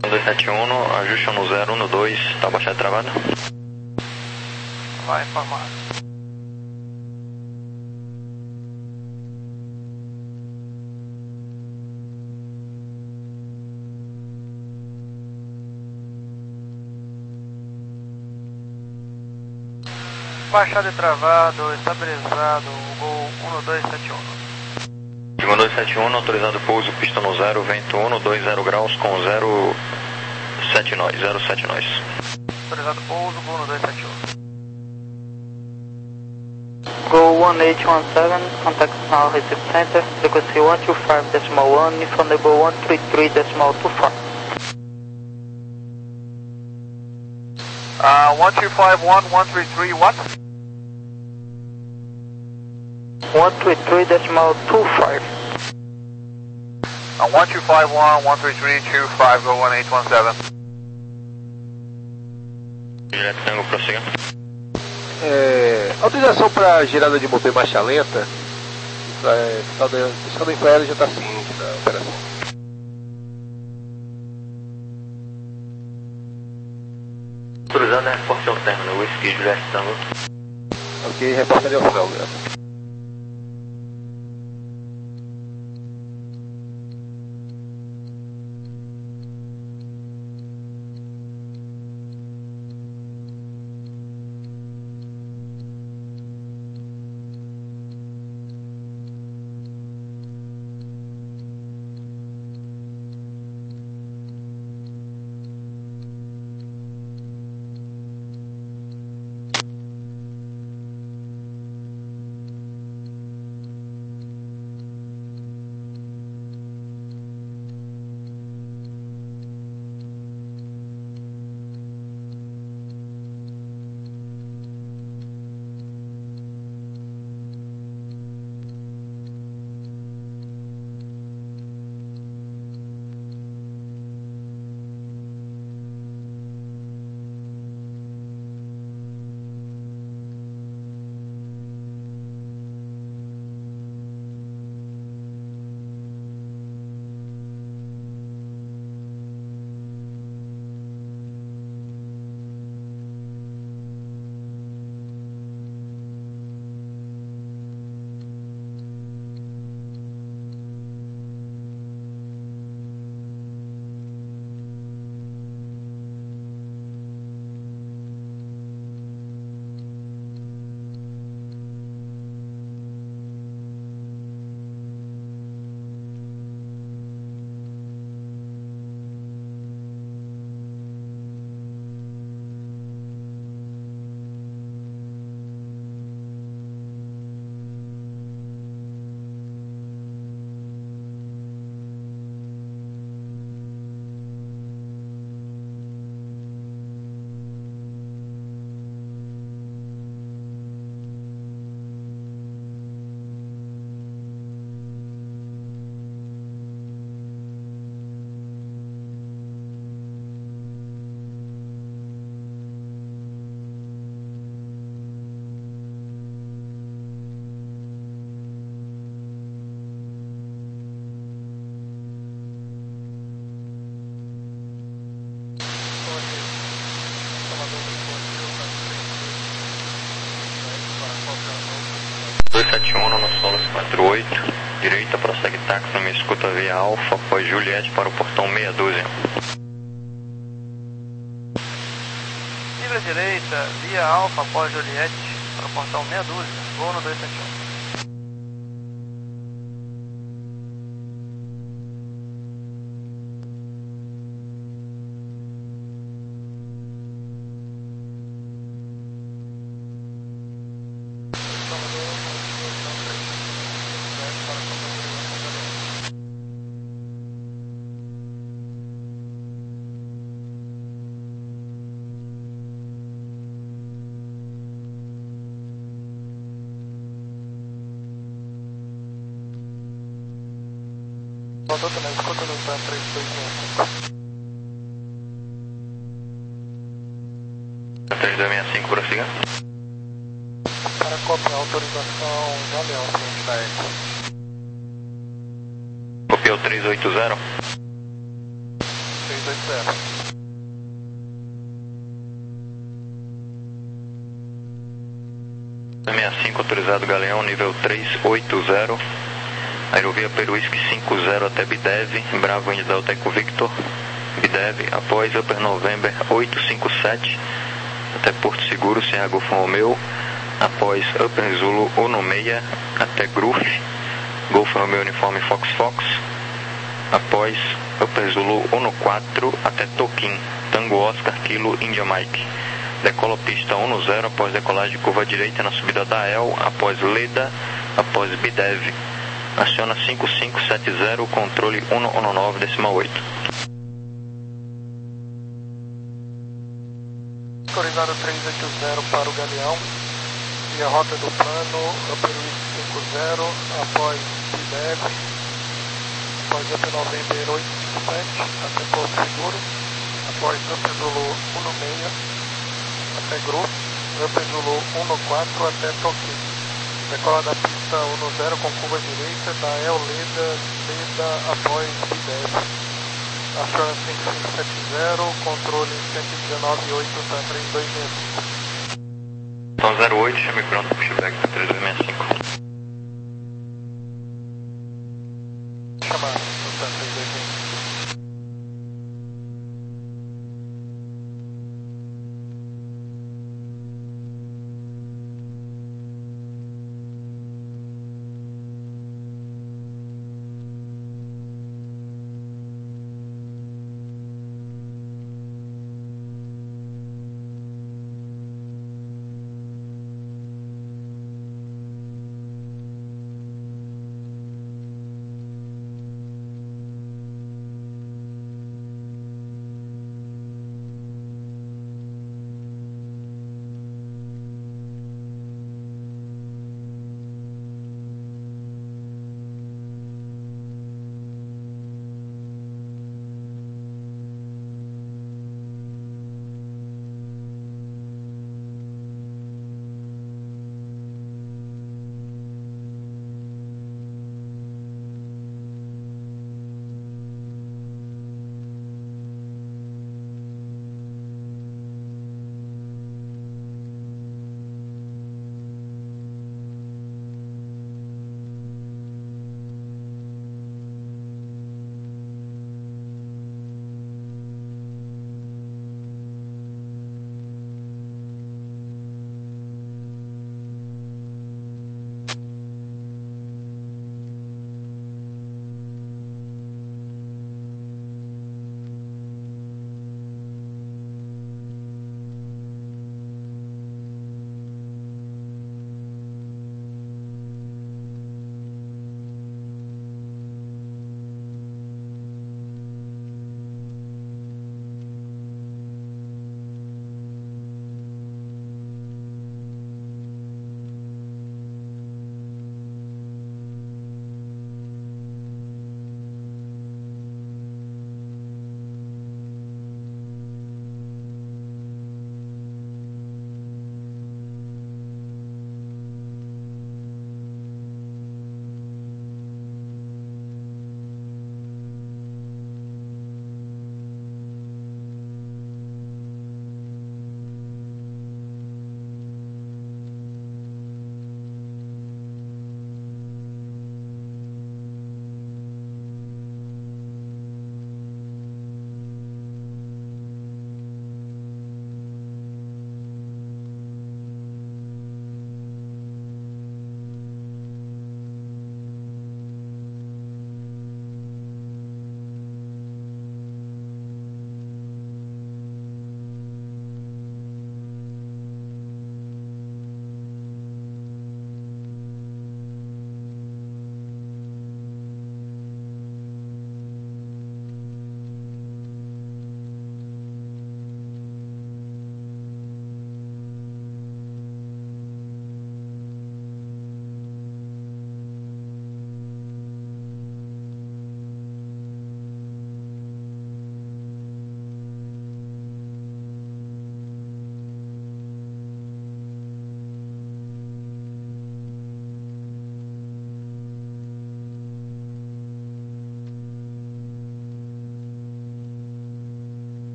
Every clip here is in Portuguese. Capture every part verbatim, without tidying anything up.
dois sete um, ajuste no zero um dois, tá baixada e travada? Vai informar. Baixado e travado, estabilizado, Gol um dois sete um. um dois sete um, autorizado pouso, pista no zero, vento um dois zero graus com zero sete nós, zero sete nós. Autorizado pouso, Gol um dois sete um. Go one eight one seven, contact now receive center, frequency one two five decimal one, inflatable one three three decimal two four. Uh, one two five one, one three three, what? one three three decimal two five. Uh, one two five one, one three three, two five, go one eight one seven. Direto Tango, prossiga. É, autorização para girada de motor em marcha lenta. É, o fiscal da Infraero já está ciente da operação. Autorizado é reforço ao término, Whisky Juliette Tango. Ok, reportaria ao final, graças. dois sete um no Solas quatro oito, direita, prossegue táxi, não me escuta via Alfa, após Juliette para o portão meia dúzia. Livre direita, via Alfa, após Juliette, para o portão meia dúzia, Gol no dois sete um. Voltou também, escuta no Tan três dois seis cinco. três dois seis cinco, prossiga. Para copiar a autorização Gabriel, frente da Eco. Copiou três oito zero. três três oito zero. sessenta e cinco autorizado Galeão, nível três oito zero. Aerovia Peruísque cinco zero até Bidev, Bravo Indy Delta Eco Victor, Bidev, após Upper November oito cinco sete, até Porto Seguro, Sierra Golfo Romeu, após Upper Zulu Uno seis, até Gruf, Golfo Romeu Uniforme Fox Fox, após Upper Zulu Uno quatro, até Toquim, Tango Oscar Kilo India Mike. Decola pista Uno zero após decolagem de curva direita na subida da El, após Leda, após Bidev. Aciona cinco cinco sete zero, controle um um nove decimal oito. Autorizado três oito zero para o Galeão, via rota do plano, Upper cinco zero, após Bidev, após Upper November oito cinco sete, até Porto Seguro, após Upper Zulu Uno seis, até Gruf, Upper Zulu Uno quatro, até Toquim. Decola da pista Uno zero com curva direita da El Leda, Leda após Bidev. Aciona cinco cinco sete zero, controle cento e dezenove oito para três dois seis cinco. Então zero oito, chame pronto, pushback para três dois seis cinco. Chamado, para três dois seis cinco.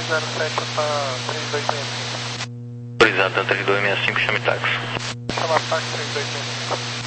zero sete, tá três dois seis cinco. Autorizado, da três dois seis cinco, chame táxi. Chama táxi três dois seis cinco.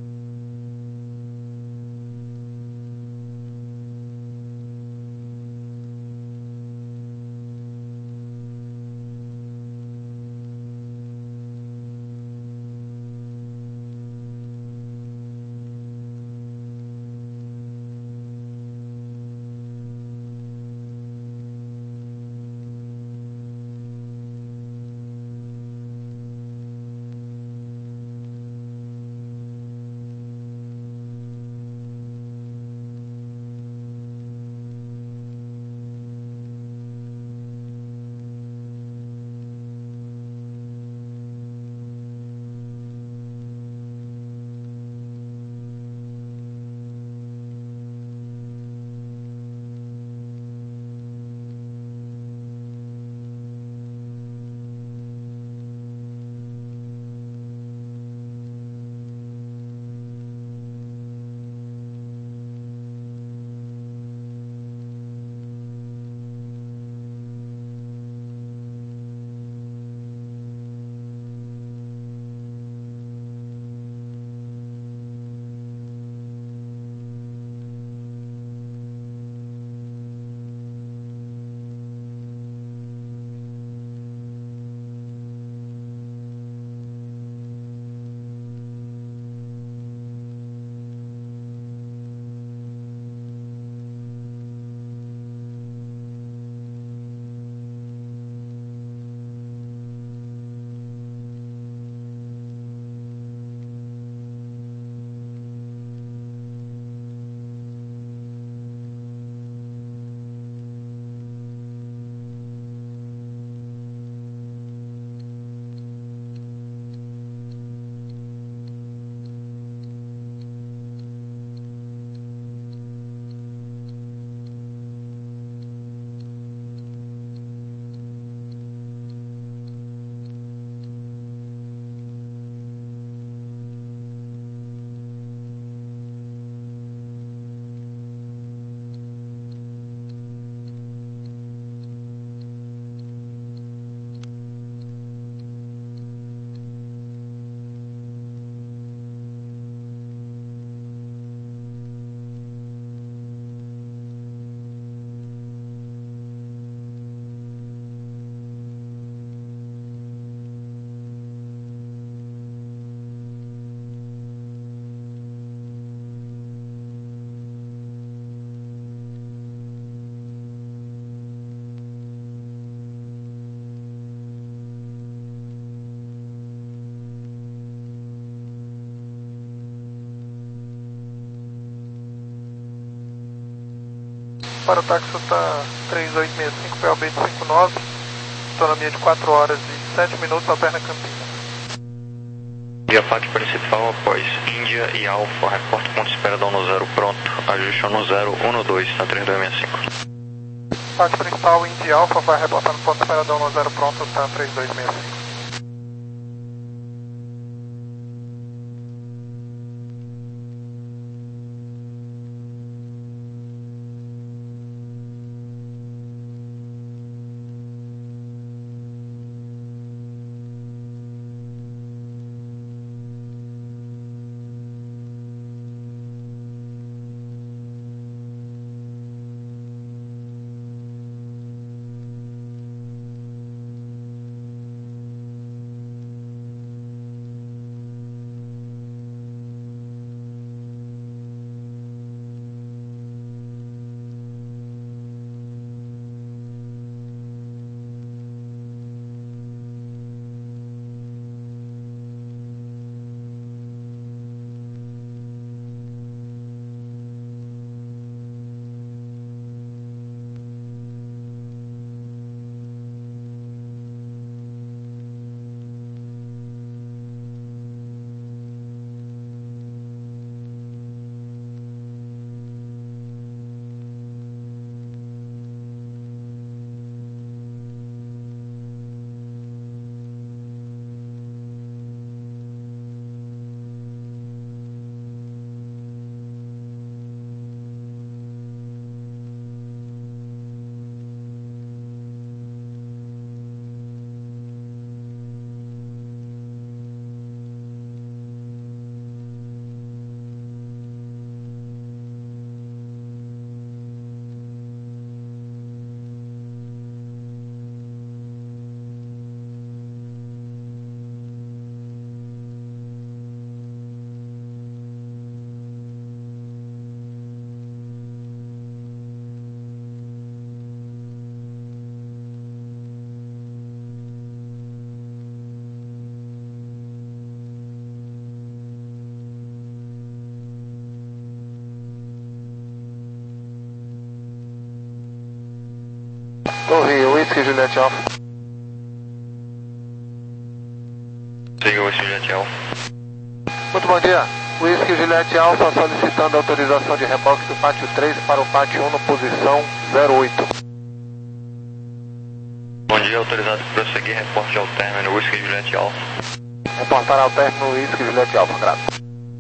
Para o táxi está três dois seis cinco, P O B de cinco nove, autonomia de quatro horas e sete minutos, alterna Campinas. Via F A C principal após Índia e Alfa, reporte ponto de espera da ONU zero pronto, ajuste ONU zero um dois na três dois seis cinco. F A C principal Índia e Alfa vai reportar no ponto de espera da ONU zero pronto, está três dois seis cinco. Torre, Whisky Juliette Alpha. Siga Whisky Juliette Alpha. Muito bom dia. Whisky Juliette Alpha solicitando autorização de reboque do pátio três para o pátio um no posição zero oito. Bom dia, autorizado para prosseguir, reporte ao término Whisky Juliette Alpha. Reportar ao término Whisky Juliette Alpha, graças.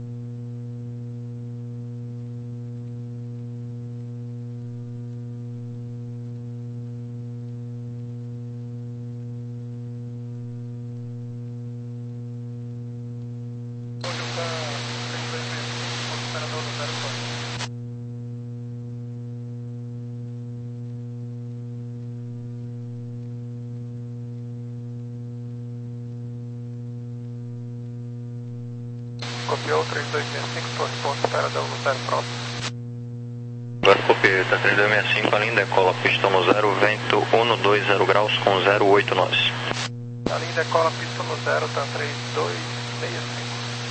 Copiou três dois seis cinco, torre ponto, espera da um zero próximo. Agora copiei, tá três dois seis cinco, a linha decola, pista no zero, vento um dois zero graus com zero oito nós. A linha decola, pista no zero, tá três dois seis cinco.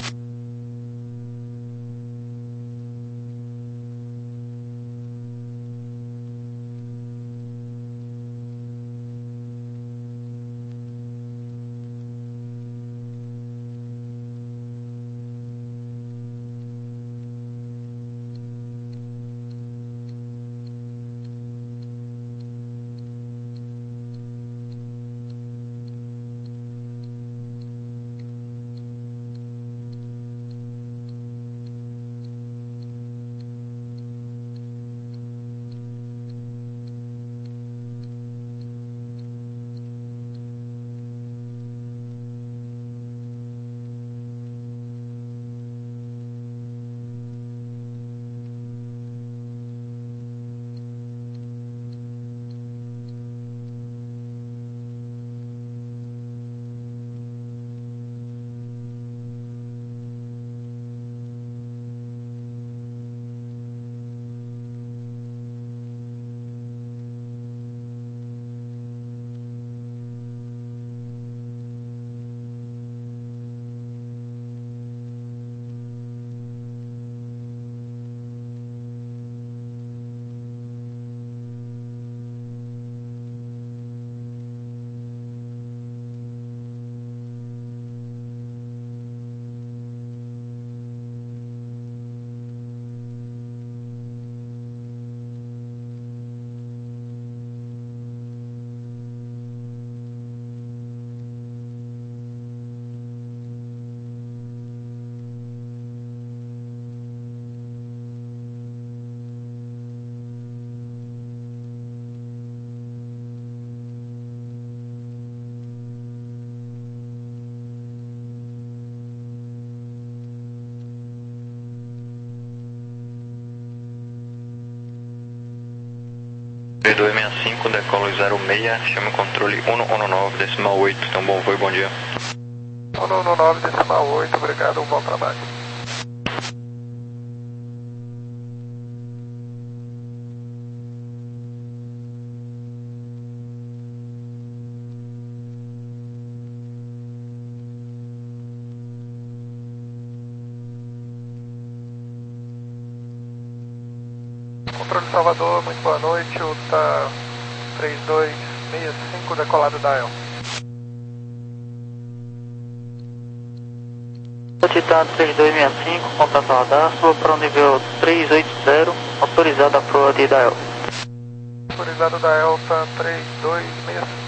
três dois seis cinco, decolo zero seis, chama o controle um um nove, decimal oito, então bom voo e bom dia. um um nove, decimal oito, obrigado, bom trabalho. Controle Salvador, muito boa noite, o T A três dois seis cinco, decolado da E L. Altitude três dois seis cinco, contato radar, suba para o nível três oito zero, autorizado a proa de Dial. Autorizado da E L, T A três dois seis cinco.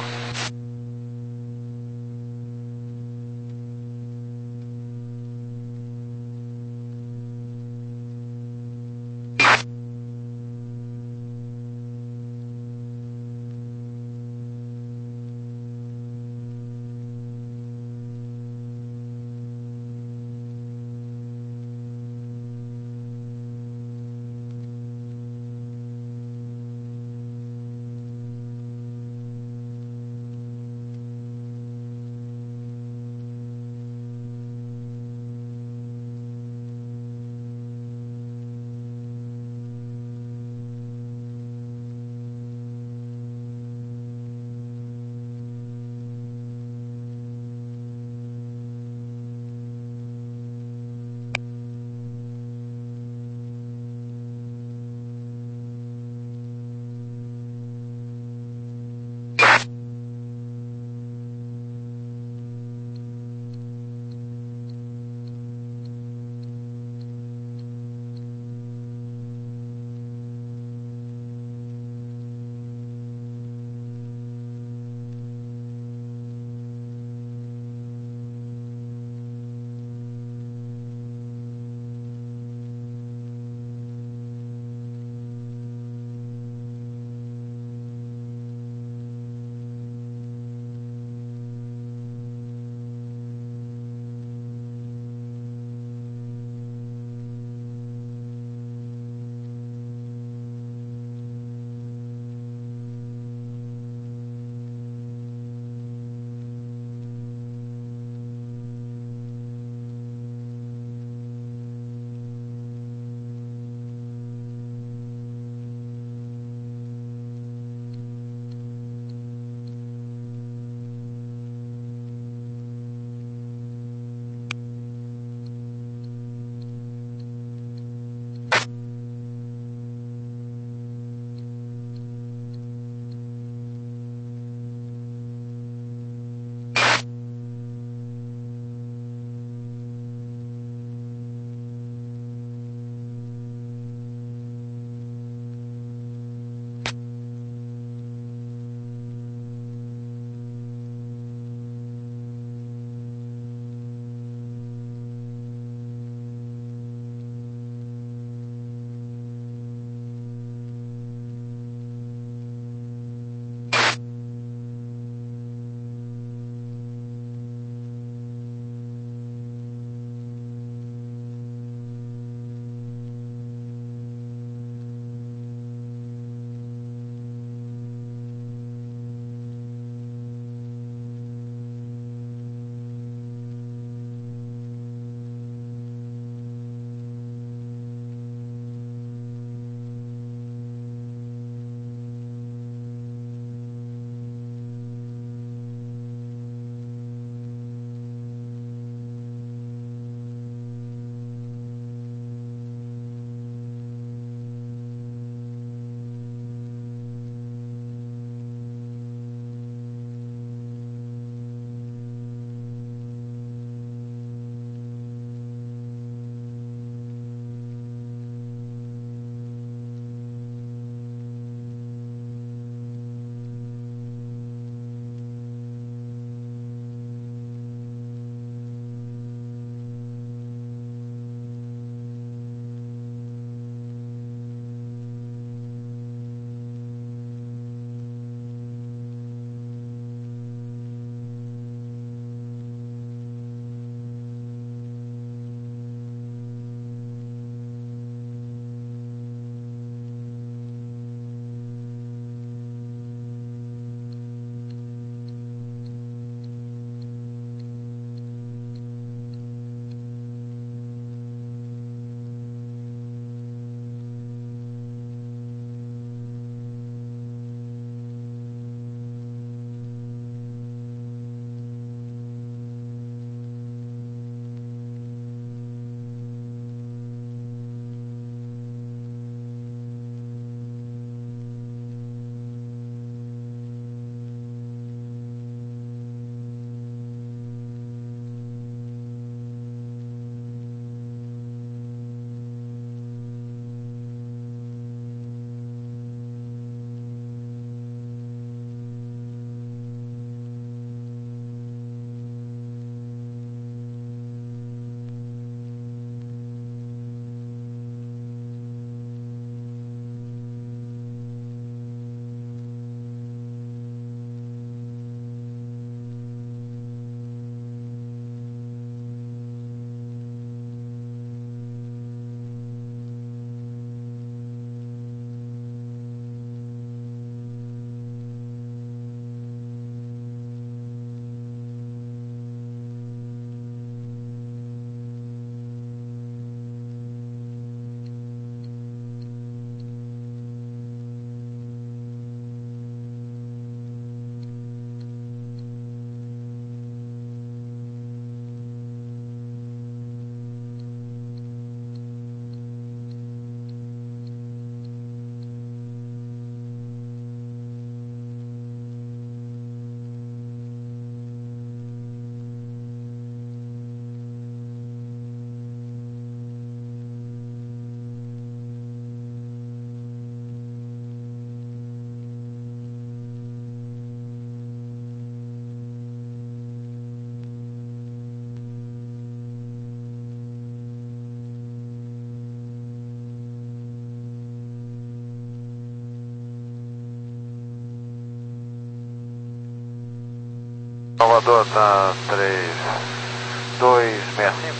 Salvador, tá três dois seis cinco.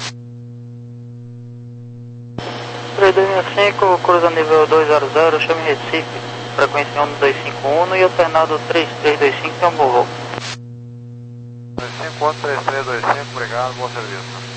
três dois seis cinco, cruza nível dois zero zero, chame Recife, frequência um dois cinco um e alternado três três dois cinco, tem um bom voo. dois cinco um, três três dois cinco, obrigado, bom serviço.